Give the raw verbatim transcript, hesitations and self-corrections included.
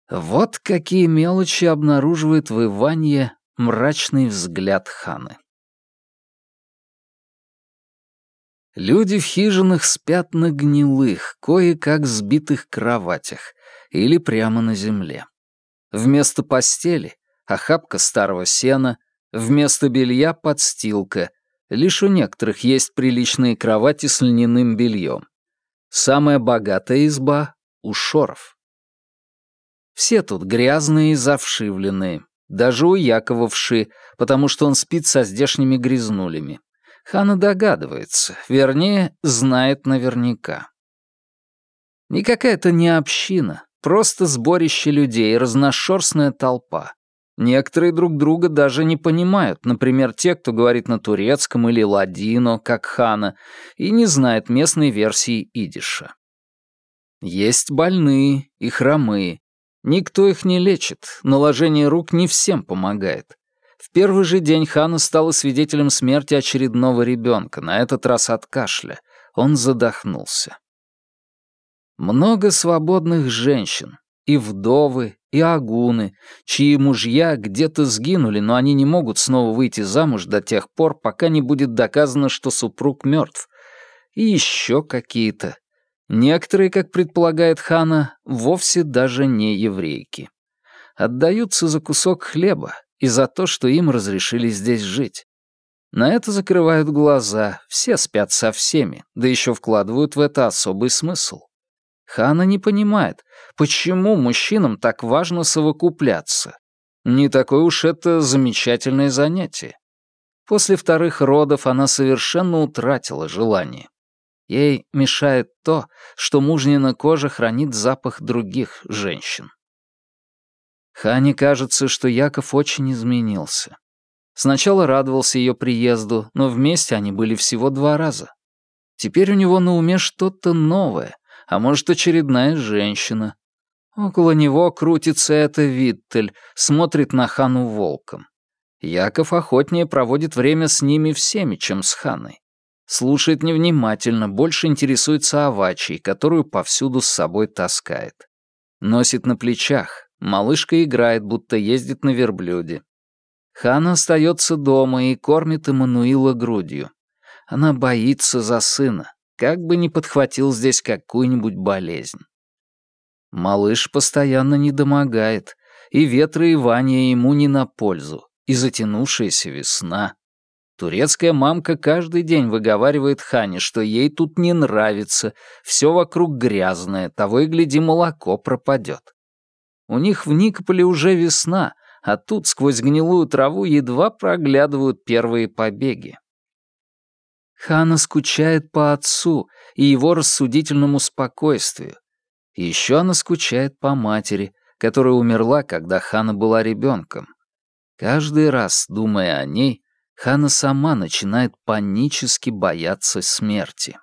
Вот какие мелочи обнаруживает в Иванье мрачный взгляд Ханы. Люди в хижинах спят на гнилых, кое-как сбитых кроватях или прямо на земле. Вместо постели — охапка старого сена, вместо белья — подстилка. Лишь у некоторых есть приличные кровати с льняным бельем. Самая богатая изба — у Шоров. Все тут грязные и завшивленные. Даже у Якова вши, потому что он спит со здешними грязнулями. Хана догадывается, вернее, знает наверняка. Никакая это не община, просто сборище людей, разношерстная толпа. Некоторые друг друга даже не понимают, например, те, кто говорит на турецком или ладино, как Хана, и не знает местной версии идиша. Есть больные и хромые. Никто их не лечит, наложение рук не всем помогает. В первый же день Хана стала свидетелем смерти очередного ребенка, на этот раз от кашля. Он задохнулся. Много свободных женщин, и вдовы, и агуны, чьи мужья где-то сгинули, но они не могут снова выйти замуж до тех пор, пока не будет доказано, что супруг мертв. И еще какие-то. Некоторые, как предполагает Хана, вовсе даже не еврейки. Отдаются за кусок хлеба и за то, что им разрешили здесь жить. На это закрывают глаза, все спят со всеми, да еще вкладывают в это особый смысл. Хана не понимает, почему мужчинам так важно совокупляться. Не такое уж это замечательное занятие. После вторых родов она совершенно утратила желание. Ей мешает то, что мужнина кожа хранит запах других женщин. Хане кажется, что Яков очень изменился. Сначала радовался ее приезду, но вместе они были всего два раза. Теперь у него на уме что-то новое, а может, очередная женщина. Около него крутится эта Виттель, смотрит на Хану волком. Яков охотнее проводит время с ними всеми, чем с Ханой. Слушает невнимательно, больше интересуется овачьей, которую повсюду с собой таскает. Носит на плечах, малышка играет, будто ездит на верблюде. Хана остается дома и кормит Эммануила грудью. Она боится за сына, как бы не подхватил здесь какую-нибудь болезнь. Малыш постоянно недомогает, и ветры и Ваня ему не на пользу, и затянувшаяся весна. Турецкая мамка каждый день выговаривает Хане, что ей тут не нравится, все вокруг грязное, того и гляди, молоко пропадет. У них в Никополе уже весна, а тут сквозь гнилую траву едва проглядывают первые побеги. Хана скучает по отцу и его рассудительному спокойствию. И еще она скучает по матери, которая умерла, когда Хана была ребенком. Каждый раз, думая о ней, Хана сама начинает панически бояться смерти.